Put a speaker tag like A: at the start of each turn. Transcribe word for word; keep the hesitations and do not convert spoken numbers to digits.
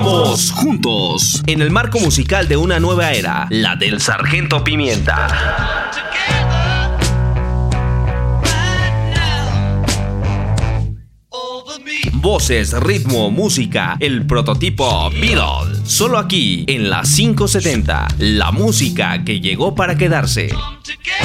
A: Vamos juntos en el marco musical de una nueva era, la del Sargento Pimienta. Voces, ritmo, música, el prototipo Beatle. Solo aquí en la quinientos setenta, la música que llegó para quedarse.